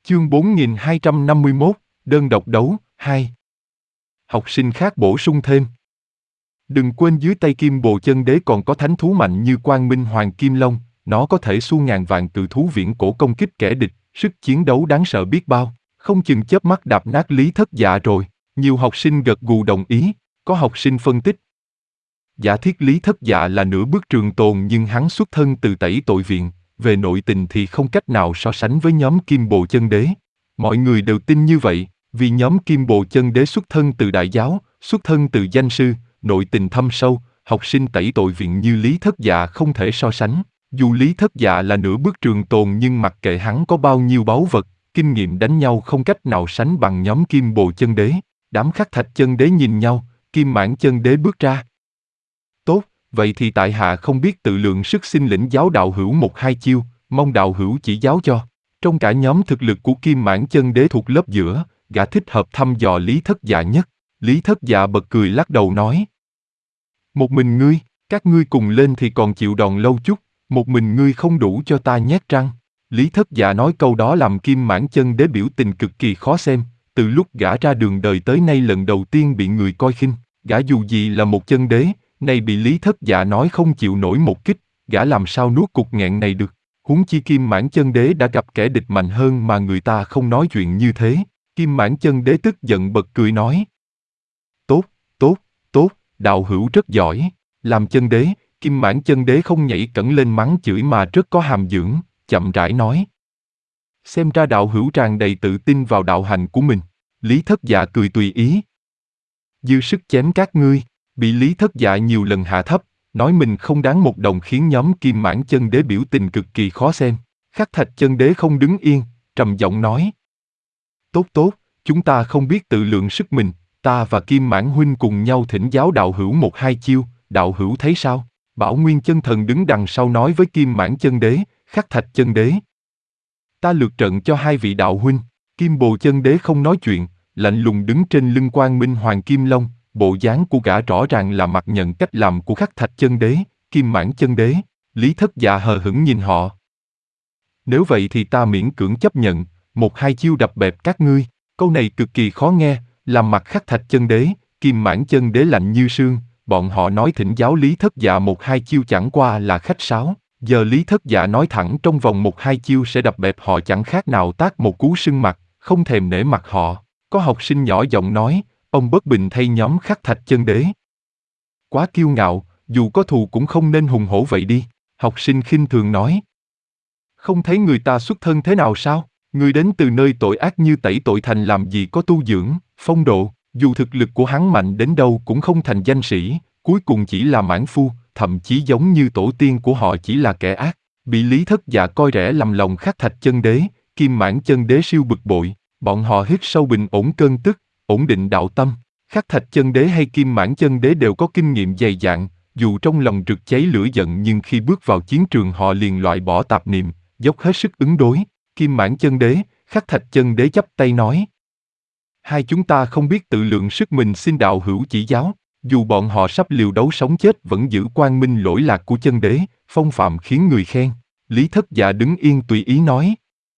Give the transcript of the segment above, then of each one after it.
Chương 4251, đơn độc đấu, 2. Học sinh khác bổ sung thêm. Đừng quên dưới tay Kim Bồ Chân Đế còn có thánh thú mạnh như Quang Minh Hoàng Kim Long, nó có thể xua ngàn vạn cự thú viễn cổ công kích kẻ địch, sức chiến đấu đáng sợ biết bao, không chừng chớp mắt đạp nát Lý Thất Dạ rồi. Nhiều học sinh gật gù đồng ý, có học sinh phân tích. Giả thiết Lý Thất Dạ là nửa bước trường tồn nhưng hắn xuất thân từ Tẩy Tội Viện, về nội tình thì không cách nào so sánh với nhóm Kim Bồ Chân Đế. Mọi người đều tin như vậy, vì nhóm Kim Bồ Chân Đế xuất thân từ Đại Giáo, xuất thân từ danh sư, nội tình thâm sâu, học sinh Tẩy Tội Viện như Lý Thất Dạ không thể so sánh. Dù Lý Thất Dạ là nửa bước trường tồn nhưng mặc kệ hắn có bao nhiêu báu vật, kinh nghiệm đánh nhau không cách nào sánh bằng nhóm Kim Bồ Chân Đế. Đám Khắc Thạch Chân Đế nhìn nhau, Kim Mãn Chân Đế bước ra. Tốt, vậy thì tại hạ không biết tự lượng sức xin lĩnh giáo đạo hữu một hai chiêu, mong đạo hữu chỉ giáo cho. Trong cả nhóm thực lực của Kim Mãn Chân Đế thuộc lớp giữa, gã thích hợp thăm dò Lý Thất Dạ nhất. Lý Thất Dạ bật cười lắc đầu nói. Một mình ngươi, các ngươi cùng lên thì còn chịu đòn lâu chút, một mình ngươi không đủ cho ta nhét răng. Lý Thất Dạ nói câu đó làm Kim Mãn Chân Đế biểu tình cực kỳ khó xem, từ lúc gã ra đường đời tới nay lần đầu tiên bị người coi khinh, gã dù gì là một chân đế, nay bị Lý Thất Dạ nói không chịu nổi một kích, gã làm sao nuốt cục nghẹn này được. Huống chi Kim Mãn Chân Đế đã gặp kẻ địch mạnh hơn mà người ta không nói chuyện như thế. Kim Mãn Chân Đế tức giận bật cười nói. Tốt, tốt, tốt, đạo hữu rất giỏi. Làm chân đế, Kim Mãn Chân Đế không nhảy cẫng lên mắng chửi mà rất có hàm dưỡng, chậm rãi nói. Xem ra đạo hữu tràn đầy tự tin vào đạo hành của mình. Lý Thất Dạ cười tùy ý. Dư sức chém các ngươi, bị Lý Thất Dạ nhiều lần hạ thấp, nói mình không đáng một đồng khiến nhóm Kim Mãn Chân Đế biểu tình cực kỳ khó xem. Khắc Thạch Chân Đế không đứng yên, trầm giọng nói. Tốt tốt, chúng ta không biết tự lượng sức mình, ta và Kim Mãn huynh cùng nhau thỉnh giáo đạo hữu một hai chiêu, đạo hữu thấy sao? Bảo Nguyên Chân Thần đứng đằng sau nói với Kim Mãn Chân Đế, Khắc Thạch Chân Đế. Ta lược trận cho hai vị đạo huynh. Kim Bồ Chân Đế không nói chuyện, lạnh lùng đứng trên lưng Quang Minh Hoàng Kim Long, bộ dáng của gã rõ ràng là mặc nhận cách làm của Khắc Thạch Chân Đế, Kim Mãn Chân Đế. Lý Thất Dạ hờ hững nhìn họ. Nếu vậy thì ta miễn cưỡng chấp nhận, một hai chiêu đập bẹp các ngươi. Câu này cực kỳ khó nghe, làm mặt Khắc Thạch Chân Đế, Kim Mãn Chân Đế lạnh như sương. Bọn họ nói thỉnh giáo Lý Thất Dạ một hai chiêu chẳng qua là khách sáo. Giờ Lý Thất Dạ nói thẳng trong vòng một hai chiêu sẽ đập bẹp họ chẳng khác nào tát một cú sưng mặt, không thèm nể mặt họ. Có học sinh nhỏ giọng nói, ông bất bình thay nhóm Khắc Thạch Chân Đế. Quá kiêu ngạo, dù có thù cũng không nên hùng hổ vậy đi. Học sinh khinh thường nói. Không thấy người ta xuất thân thế nào sao? Người đến từ nơi tội ác như Tẩy Tội Thành làm gì có tu dưỡng, phong độ, dù thực lực của hắn mạnh đến đâu cũng không thành danh sĩ, cuối cùng chỉ là mãn phu, thậm chí giống như tổ tiên của họ chỉ là kẻ ác. Bị Lý Thất Dạ coi rẻ lầm lòng Khắc Thạch Chân Đế, Kim Mãn Chân Đế siêu bực bội, bọn họ hít sâu bình ổn cơn tức, ổn định đạo tâm. Khắc Thạch Chân Đế hay Kim Mãn Chân Đế đều có kinh nghiệm dày dạn, dù trong lòng rực cháy lửa giận nhưng khi bước vào chiến trường họ liền loại bỏ tạp niệm, dốc hết sức ứng đối. Kim Mãn Chân Đế, Khắc Thạch Chân Đế chắp tay nói. Hai chúng ta không biết tự lượng sức mình xin đạo hữu chỉ giáo. Dù bọn họ sắp liều đấu sống chết vẫn giữ quang minh lỗi lạc của chân đế, phong phạm khiến người khen. Lý Thất Dạ đứng yên tùy ý nói.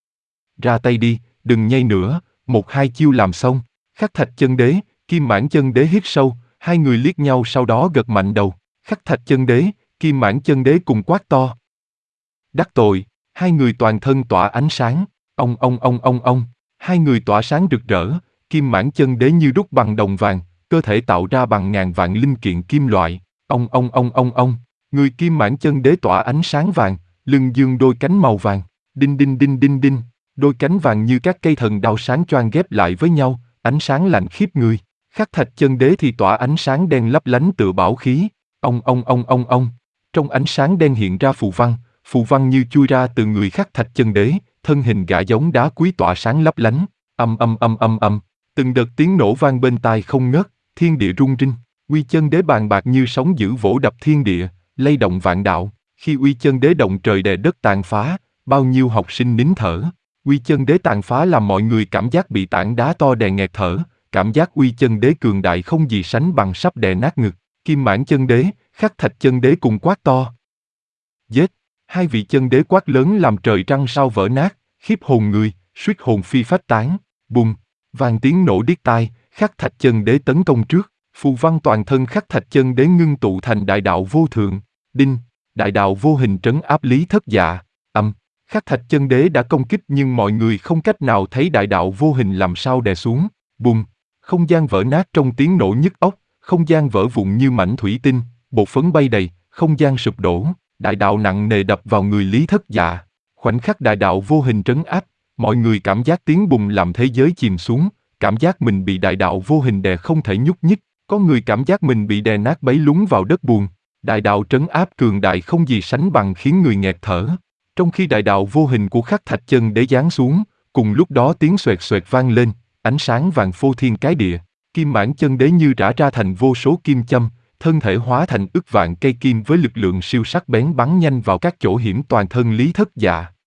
Ra tay đi, đừng nhây nữa, một hai chiêu làm xong. Khắc Thạch Chân Đế, Kim Mãn Chân Đế hít sâu, hai người liếc nhau sau đó gật mạnh đầu. Khắc Thạch Chân Đế, Kim Mãn Chân Đế cùng quát to. Đắc tội, hai người toàn thân tỏa ánh sáng, ông. Hai người tỏa sáng rực rỡ, Kim Mãn Chân Đế như đúc bằng đồng vàng, cơ thể tạo ra bằng ngàn vạn linh kiện kim loại, ông. Người Kim Mãn Chân Đế tỏa ánh sáng vàng, lưng dương đôi cánh màu vàng, đinh, đôi cánh vàng như các cây thần đao sáng choang ghép lại với nhau, ánh sáng lạnh khiếp người. Khắc Thạch Chân Đế thì tỏa ánh sáng đen lấp lánh tựa bảo khí, ông. Trong ánh sáng đen hiện ra phù văn như chui ra từ người Khắc Thạch Chân Đế, thân hình gã giống đá quý tỏa sáng lấp lánh, âm. Từng đợt tiếng nổ vang bên tai không ngớt, thiên địa rung rinh, Uy Chân Đế bàn bạc như sóng dữ vỗ đập thiên địa, lay động vạn đạo. Khi Uy Chân Đế động trời đè đất tàn phá, bao nhiêu học sinh nín thở. Uy Chân Đế tàn phá làm mọi người cảm giác bị tảng đá to đè nghẹt thở, cảm giác Uy Chân Đế cường đại không gì sánh bằng sắp đè nát ngực. Kim Mãn Chân Đế, Khắc Thạch Chân Đế cùng quát to. Giết! Hai vị chân đế quát lớn làm trời trăng sao vỡ nát, khiếp hồn người, suýt hồn phi phách tán, bùng, vang tiếng nổ điếc tai, Khắc Thạch Chân Đế tấn công trước, phù văn toàn thân Khắc Thạch Chân Đế ngưng tụ thành đại đạo vô thượng, đinh, đại đạo vô hình trấn áp Lý Thất Dạ, Khắc Thạch Chân Đế đã công kích nhưng mọi người không cách nào thấy đại đạo vô hình làm sao đè xuống, bùng, không gian vỡ nát trong tiếng nổ nhức óc, không gian vỡ vụn như mảnh thủy tinh, bột phấn bay đầy, không gian sụp đổ, đại đạo nặng nề đập vào người Lý Thất Dạ. Khoảnh khắc đại đạo vô hình trấn áp, mọi người cảm giác tiếng bùng làm thế giới chìm xuống, cảm giác mình bị đại đạo vô hình đè không thể nhúc nhích, có người cảm giác mình bị đè nát bấy lún vào đất bùn. Đại đạo trấn áp cường đại không gì sánh bằng khiến người nghẹt thở. Trong khi đại đạo vô hình của Khắc Thạch Chân Đế giáng xuống, cùng lúc đó tiếng xoẹt xoẹt vang lên, ánh sáng vàng phô thiên cái địa, Kim Mãn Chân Đế như rã ra thành vô số kim châm, thân thể hóa thành ức vạn cây kim với lực lượng siêu sắc bén bắn nhanh vào các chỗ hiểm toàn thân Lý Thất Dạ.